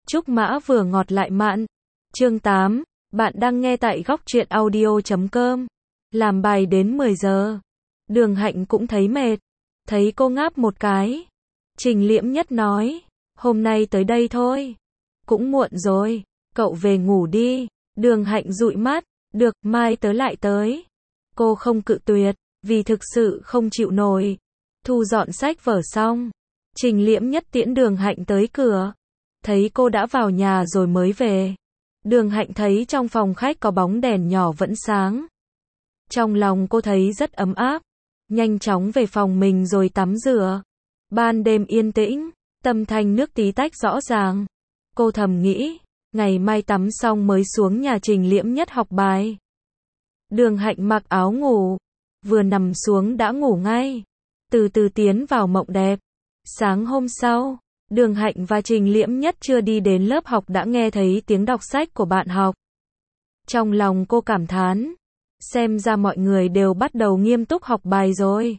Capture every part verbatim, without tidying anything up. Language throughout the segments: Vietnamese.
Trúc Mã vừa ngọt lại mặn. Chương tám, bạn đang nghe tại góc truyện audio chấm com. Làm bài đến mười giờ. Đường Hạnh cũng thấy mệt. Thấy cô ngáp một cái. Trình Liễm Nhất nói, hôm nay tới đây thôi. Cũng muộn rồi, cậu về ngủ đi. Đường Hạnh dụi mắt, được, mai tớ lại tới. Cô không cự tuyệt, vì thực sự không chịu nổi. Thu dọn sách vở xong, Trình Liễm Nhất tiễn Đường Hạnh tới cửa. Thấy cô đã vào nhà rồi mới về. Đường Hạnh thấy trong phòng khách có bóng đèn nhỏ vẫn sáng. Trong lòng cô thấy rất ấm áp. Nhanh chóng về phòng mình rồi tắm rửa. Ban đêm yên tĩnh, âm thanh nước tí tách rõ ràng. Cô thầm nghĩ, ngày mai tắm xong mới xuống nhà Trình Liễm Nhất học bài. Đường Hạnh mặc áo ngủ, vừa nằm xuống đã ngủ ngay. Từ từ tiến vào mộng đẹp. Sáng hôm sau, Đường Hạnh và Trình Liễm Nhất chưa đi đến lớp học đã nghe thấy tiếng đọc sách của bạn học. Trong lòng cô cảm thán, xem ra mọi người đều bắt đầu nghiêm túc học bài rồi.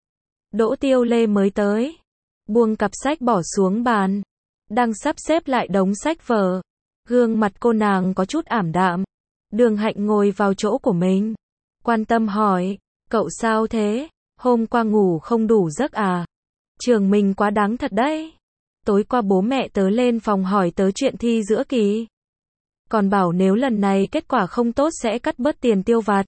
Đỗ Tiêu Lê mới tới, buông cặp sách bỏ xuống bàn, đang sắp xếp lại đống sách vở. Gương mặt cô nàng có chút ảm đạm. Đường Hạnh ngồi vào chỗ của mình, quan tâm hỏi, cậu sao thế? Hôm qua ngủ không đủ giấc à? Trường mình quá đáng thật đấy. Tối qua bố mẹ tớ lên phòng hỏi tớ chuyện thi giữa kỳ. Còn bảo nếu lần này kết quả không tốt sẽ cắt bớt tiền tiêu vặt.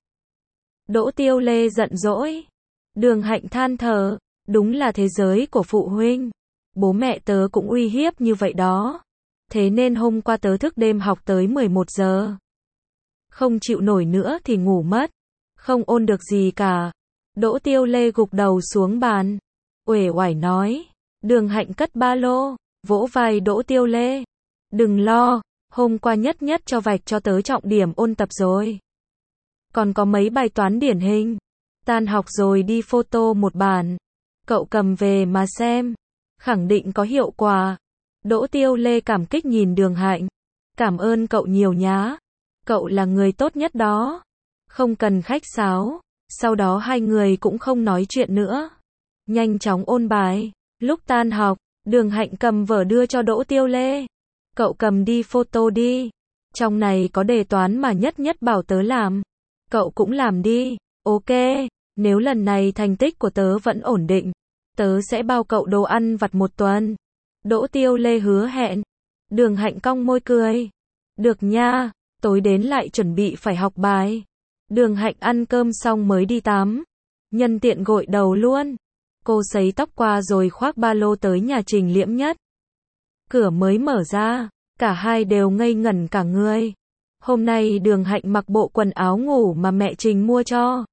Đỗ Tiêu Lê giận dỗi. Đường Hạnh than thở, đúng là thế giới của phụ huynh. Bố mẹ tớ cũng uy hiếp như vậy đó. Thế nên hôm qua tớ thức đêm học tới mười một giờ. Không chịu nổi nữa thì ngủ mất. Không ôn được gì cả. Đỗ Tiêu Lê gục đầu xuống bàn, uể oải nói. Đường Hạnh cất ba lô, vỗ vai Đỗ Tiêu Lê. Đừng lo, hôm qua nhất nhất cho vạch cho tớ trọng điểm ôn tập rồi. Còn có mấy bài toán điển hình. Tan học rồi đi photo một bản. Cậu cầm về mà xem. Khẳng định có hiệu quả. Đỗ Tiêu Lê cảm kích nhìn Đường Hạnh. Cảm ơn cậu nhiều nhá. Cậu là người tốt nhất đó. Không cần khách sáo. Sau đó hai người cũng không nói chuyện nữa. Nhanh chóng ôn bài. Lúc tan học, Đường Hạnh cầm vở đưa cho Đỗ Tiêu Lê. Cậu cầm đi photo đi. Trong này có đề toán mà nhất nhất bảo tớ làm. Cậu cũng làm đi. Ok, nếu lần này thành tích của tớ vẫn ổn định, tớ sẽ bao cậu đồ ăn vặt một tuần. Đỗ Tiêu Lê hứa hẹn. Đường Hạnh cong môi cười. Được nha, tối đến lại chuẩn bị phải học bài. Đường Hạnh ăn cơm xong mới đi tắm. Nhân tiện gội đầu luôn. Cô sấy tóc qua rồi khoác ba lô tới nhà Trình Liễm Nhất. Cửa mới mở ra, cả hai đều ngây ngẩn cả người. Hôm nay Đường Hạnh mặc bộ quần áo ngủ mà mẹ Trình mua cho.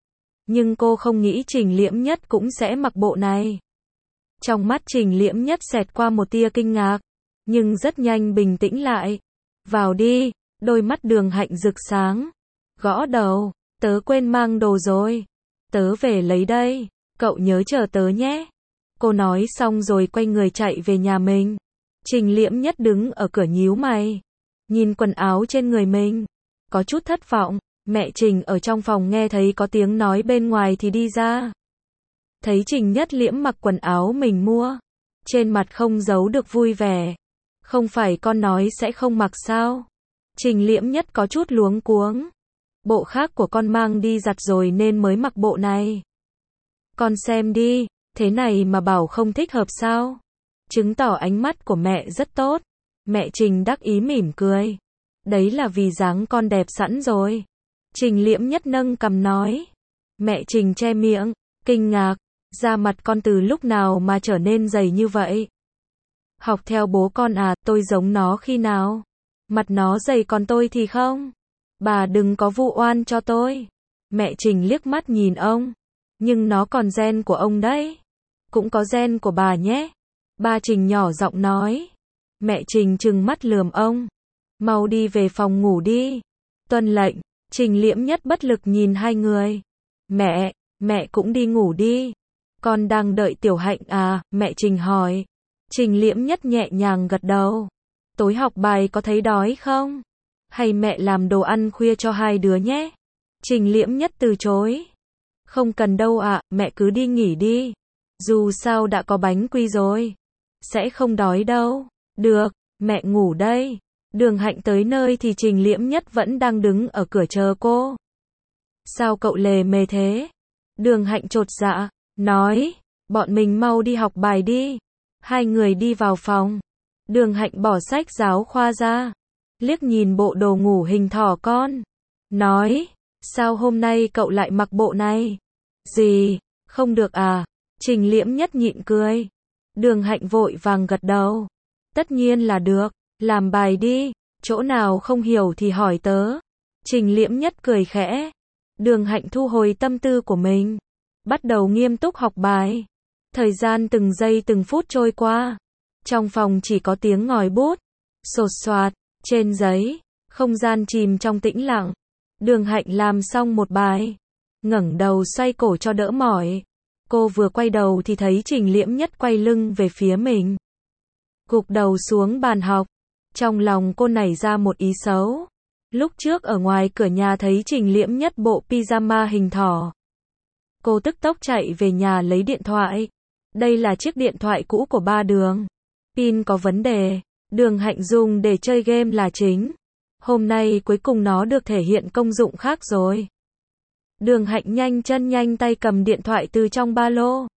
Nhưng cô không nghĩ Trình Liễm Nhất cũng sẽ mặc bộ này. Trong mắt Trình Liễm Nhất xẹt qua một tia kinh ngạc, nhưng rất nhanh bình tĩnh lại. Vào đi, đôi mắt Đường Hạnh rực sáng. Gõ đầu, tớ quên mang đồ rồi. Tớ về lấy đây, cậu nhớ chờ tớ nhé. Cô nói xong rồi quay người chạy về nhà mình. Trình Liễm Nhất đứng ở cửa nhíu mày, nhìn quần áo trên người mình, có chút thất vọng. Mẹ Trình ở trong phòng nghe thấy có tiếng nói bên ngoài thì đi ra. Thấy Trình Nhất Liễm mặc quần áo mình mua, trên mặt không giấu được vui vẻ. Không phải con nói sẽ không mặc sao? Trình Liễm Nhất có chút luống cuống. Bộ khác của con mang đi giặt rồi nên mới mặc bộ này. Con xem đi, thế này mà bảo không thích hợp sao? Chứng tỏ ánh mắt của mẹ rất tốt. Mẹ Trình đắc ý mỉm cười. Đấy là vì dáng con đẹp sẵn rồi. Trình Liễm Nhất nâng cằm nói. Mẹ Trình che miệng, kinh ngạc. Da mặt con từ lúc nào mà trở nên dày như vậy? Học theo bố con à, tôi giống nó khi nào? Mặt nó dày còn tôi thì không. Bà đừng có vu oan cho tôi. Mẹ Trình liếc mắt nhìn ông. Nhưng nó còn gen của ông đấy. Cũng có gen của bà nhé. Ba Trình nhỏ giọng nói. Mẹ Trình trừng mắt lườm ông. Mau đi về phòng ngủ đi. Tuân lệnh. Trình Liễm Nhất bất lực nhìn hai người. Mẹ, mẹ cũng đi ngủ đi. Con đang đợi Tiểu Hạnh à? Mẹ Trình hỏi. Trình Liễm Nhất nhẹ nhàng gật đầu. Tối học bài có thấy đói không? Hay mẹ làm đồ ăn khuya cho hai đứa nhé? Trình Liễm Nhất từ chối. Không cần đâu ạ, mẹ cứ đi nghỉ đi. Dù sao đã có bánh quy rồi. Sẽ không đói đâu. Được, Mẹ ngủ đây. Đường Hạnh tới nơi thì Trình Liễm Nhất vẫn đang đứng ở cửa chờ cô. Sao cậu lề mề thế? Đường Hạnh chột dạ, nói, bọn mình mau đi học bài đi. Hai người đi vào phòng. Đường Hạnh bỏ sách giáo khoa ra, liếc nhìn bộ đồ ngủ hình thỏ con, nói, sao hôm nay cậu lại mặc bộ này? Gì, không được à? Trình Liễm Nhất nhịn cười. Đường Hạnh vội vàng gật đầu. Tất nhiên là được, làm bài đi, chỗ nào không hiểu thì hỏi tớ. Trình Liễm Nhất cười khẽ. Đường Hạnh thu hồi tâm tư của mình, bắt đầu nghiêm túc học bài. Thời gian từng giây từng phút trôi qua. Trong phòng chỉ có tiếng ngòi bút, sột soạt, trên giấy, không gian chìm trong tĩnh lặng. Đường Hạnh làm xong một bài, ngẩng đầu xoay cổ cho đỡ mỏi. Cô vừa quay đầu thì thấy Trình Liễm Nhất quay lưng về phía mình. Gục đầu xuống bàn học. Trong lòng cô nảy ra một ý xấu. Lúc trước ở ngoài cửa nhà thấy Trình Liễm Nhất bộ pyjama hình thỏ. Cô tức tốc chạy về nhà lấy điện thoại. Đây là chiếc điện thoại cũ của ba Đường. Pin có vấn đề. Đường Hạnh dùng để chơi game là chính. Hôm nay cuối cùng nó được thể hiện công dụng khác rồi. Đường Hạnh nhanh chân nhanh tay cầm điện thoại từ trong ba lô.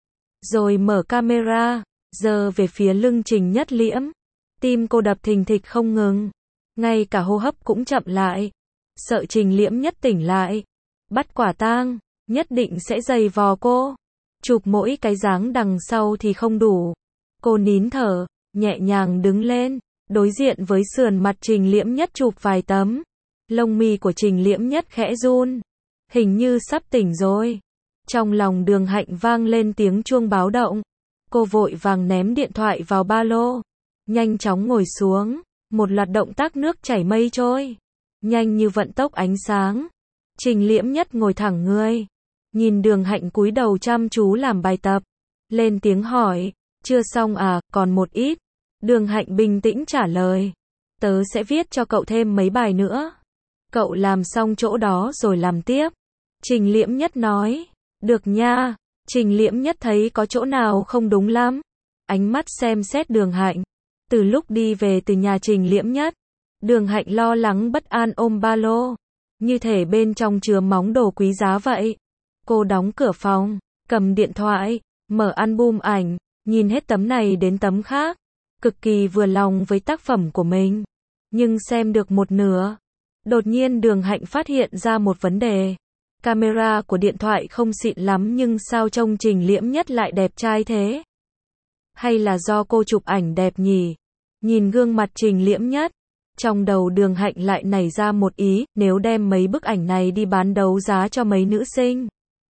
Rồi mở camera, giơ về phía lưng Trình Nhất Liễm. Tim cô đập thình thịch không ngừng. Ngay cả hô hấp cũng chậm lại. Sợ Trình Liễm Nhất tỉnh lại. Bắt quả tang, nhất định sẽ giày vò cô. Chụp mỗi cái dáng đằng sau thì không đủ. Cô nín thở, nhẹ nhàng đứng lên, đối diện với sườn mặt Trình Liễm Nhất chụp vài tấm. Lông mi của Trình Liễm Nhất khẽ run. Hình như sắp tỉnh rồi. Trong lòng Đường Hạnh vang lên tiếng chuông báo động. Cô vội vàng ném điện thoại vào ba lô. Nhanh chóng ngồi xuống. Một loạt động tác nước chảy mây trôi. Nhanh như vận tốc ánh sáng. Trình Liễm Nhất ngồi thẳng người. Nhìn Đường Hạnh cúi đầu chăm chú làm bài tập. Lên tiếng hỏi. Chưa xong à, còn một ít. Đường Hạnh bình tĩnh trả lời. Tớ sẽ viết cho cậu thêm mấy bài nữa. Cậu làm xong chỗ đó rồi làm tiếp. Trình Liễm Nhất nói. Được nha. Trình Liễm Nhất thấy có chỗ nào không đúng lắm. Ánh mắt xem xét Đường Hạnh. Từ lúc đi về từ nhà Trình Liễm Nhất, Đường Hạnh lo lắng bất an ôm ba lô. Như thể bên trong chứa móng đồ quý giá vậy. Cô đóng cửa phòng, cầm điện thoại, mở album ảnh, nhìn hết tấm này đến tấm khác. Cực kỳ vừa lòng với tác phẩm của mình. Nhưng xem được một nửa. Đột nhiên Đường Hạnh phát hiện ra một vấn đề. Camera của điện thoại không xịn lắm nhưng sao trông Trình Liễm Nhất lại đẹp trai thế? Hay là do cô chụp ảnh đẹp nhỉ? Nhìn gương mặt Trình Liễm Nhất, trong đầu Đường Hạnh lại nảy ra một ý, nếu đem mấy bức ảnh này đi bán đấu giá cho mấy nữ sinh,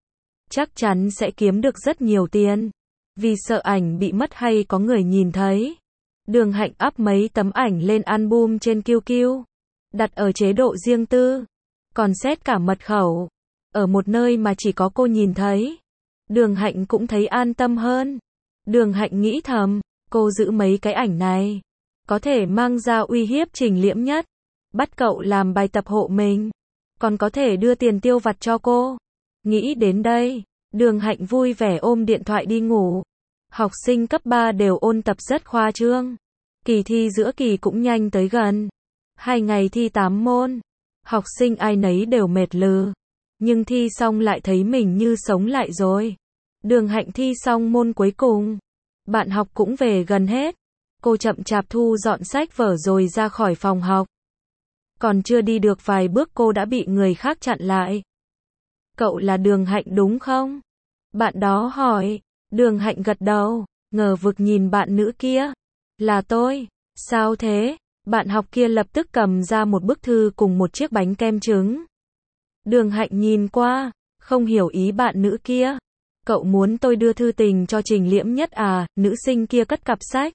chắc chắn sẽ kiếm được rất nhiều tiền. Vì sợ ảnh bị mất hay có người nhìn thấy, Đường Hạnh up mấy tấm ảnh lên album trên Q Q, đặt ở chế độ riêng tư, còn set cả mật khẩu, ở một nơi mà chỉ có cô nhìn thấy. Đường Hạnh cũng thấy an tâm hơn. Đường Hạnh nghĩ thầm, cô giữ mấy cái ảnh này, có thể mang ra uy hiếp Trình Liễm Nhất, bắt cậu làm bài tập hộ mình, còn có thể đưa tiền tiêu vặt cho cô. Nghĩ đến đây, Đường Hạnh vui vẻ ôm điện thoại đi ngủ. Học sinh cấp ba đều ôn tập rất khoa trương. Kỳ thi giữa kỳ cũng nhanh tới gần. Hai ngày thi tám môn. Học sinh ai nấy đều mệt lừ. Nhưng thi xong lại thấy mình như sống lại rồi. Đường Hạnh thi xong môn cuối cùng. Bạn học cũng về gần hết. Cô chậm chạp thu dọn sách vở rồi ra khỏi phòng học. Còn chưa đi được vài bước cô đã bị người khác chặn lại. Cậu là Đường Hạnh đúng không? Bạn đó hỏi. Đường Hạnh gật đầu, ngờ vực nhìn bạn nữ kia. Là tôi. Sao thế? Bạn học kia lập tức cầm ra một bức thư cùng một chiếc bánh kem trứng. Đường Hạnh nhìn qua, không hiểu ý bạn nữ kia. Cậu muốn tôi đưa thư tình cho Trình Liễm Nhất à? Nữ sinh kia cất cặp sách,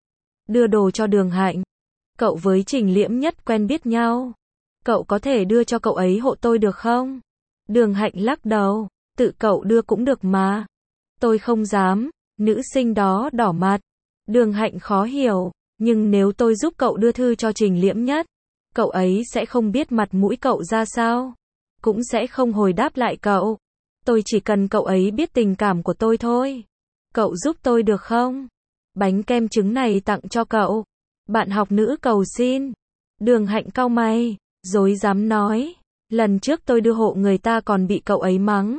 đưa đồ cho Đường Hạnh. Cậu với Trình Liễm Nhất quen biết nhau. Cậu có thể đưa cho cậu ấy hộ tôi được không? Đường Hạnh lắc đầu, tự cậu đưa cũng được mà. Tôi không dám. Nữ sinh đó đỏ mặt. Đường Hạnh khó hiểu, nhưng nếu tôi giúp cậu đưa thư cho Trình Liễm Nhất, cậu ấy sẽ không biết mặt mũi cậu ra sao, cũng sẽ không hồi đáp lại cậu. Tôi chỉ cần cậu ấy biết tình cảm của tôi thôi. Cậu giúp tôi được không? Bánh kem trứng này tặng cho cậu. Bạn học nữ cầu xin. Đường Hạnh cau mày, dối dám nói. Lần trước tôi đưa hộ người ta còn bị cậu ấy mắng.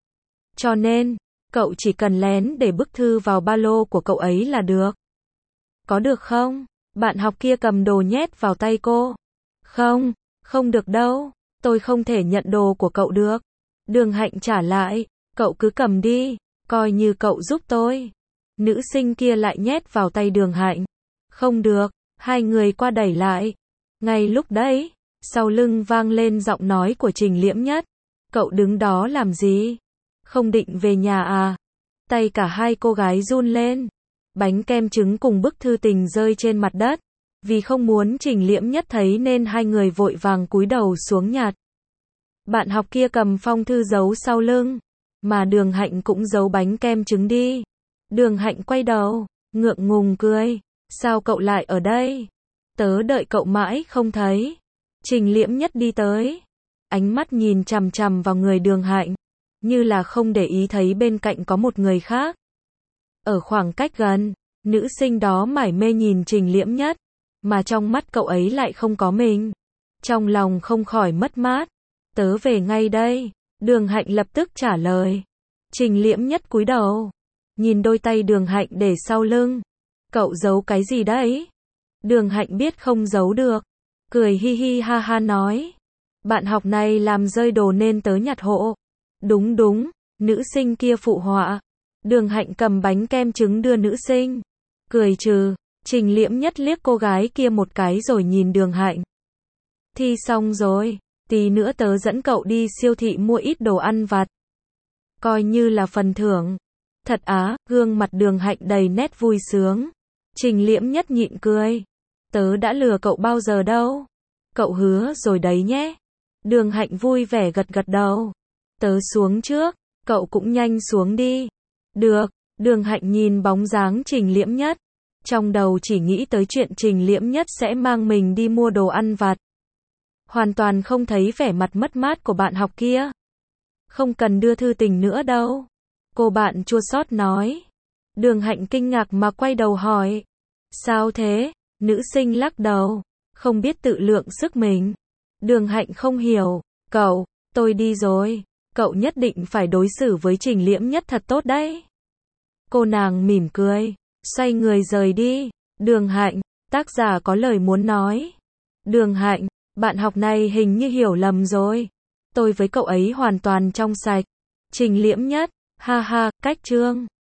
Cho nên, cậu chỉ cần lén để bức thư vào ba lô của cậu ấy là được. Có được không? Bạn học kia cầm đồ nhét vào tay cô. Không, không được đâu. Tôi không thể nhận đồ của cậu được. Đường Hạnh trả lại. Cậu cứ cầm đi. Coi như cậu giúp tôi. Nữ sinh kia lại nhét vào tay Đường Hạnh. Không được. Hai người qua đẩy lại. Ngay lúc đấy, sau lưng vang lên giọng nói của Trình Liễm Nhất. Cậu đứng đó làm gì? Không định về nhà à? Tay cả hai cô gái run lên. Bánh kem trứng cùng bức thư tình rơi trên mặt đất. Vì không muốn Trình Liễm Nhất thấy nên hai người vội vàng cúi đầu xuống nhặt. Bạn học kia cầm phong thư giấu sau lưng. Mà Đường Hạnh cũng giấu bánh kem trứng đi. Đường Hạnh quay đầu, ngượng ngùng cười. Sao cậu lại ở đây? Tớ đợi cậu mãi không thấy. Trình Liễm Nhất đi tới. Ánh mắt nhìn chằm chằm vào người Đường Hạnh. Như là không để ý thấy bên cạnh có một người khác. Ở khoảng cách gần, nữ sinh đó mải mê nhìn Trình Liễm Nhất. Mà trong mắt cậu ấy lại không có mình. Trong lòng không khỏi mất mát. Tớ về ngay đây. Đường Hạnh lập tức trả lời. Trình Liễm Nhất cúi đầu. Nhìn đôi tay Đường Hạnh để sau lưng. Cậu giấu cái gì đấy? Đường Hạnh biết không giấu được. Cười hi hi ha ha nói. Bạn học này làm rơi đồ nên tớ nhặt hộ. Đúng đúng, nữ sinh kia phụ họa. Đường Hạnh cầm bánh kem trứng đưa nữ sinh. Cười trừ, Trình Liễm Nhất liếc cô gái kia một cái rồi nhìn Đường Hạnh. Thi xong rồi, tí nữa tớ dẫn cậu đi siêu thị mua ít đồ ăn vặt. Coi như là phần thưởng. Thật á, gương mặt Đường Hạnh đầy nét vui sướng. Trình Liễm Nhất nhịn cười. Tớ đã lừa cậu bao giờ đâu. Cậu hứa rồi đấy nhé. Đường Hạnh vui vẻ gật gật đầu. Tớ xuống trước, cậu cũng nhanh xuống đi. Được, Đường Hạnh nhìn bóng dáng Trình Liễm Nhất. Trong đầu chỉ nghĩ tới chuyện Trình Liễm Nhất sẽ mang mình đi mua đồ ăn vặt. Hoàn toàn không thấy vẻ mặt mất mát của bạn học kia. Không cần đưa thư tình nữa đâu. Cô bạn chua xót nói. Đường Hạnh kinh ngạc mà quay đầu hỏi. Sao thế? Nữ sinh lắc đầu. Không biết tự lượng sức mình. Đường Hạnh không hiểu. Cậu, tôi đi rồi. Cậu nhất định phải đối xử với Trình Liễm Nhất thật tốt đấy. Cô nàng mỉm cười. Xoay người rời đi. Đường Hạnh, tác giả có lời muốn nói. Đường Hạnh, bạn học này hình như hiểu lầm rồi. Tôi với cậu ấy hoàn toàn trong sạch. Trình Liễm Nhất, ha ha, cách chương.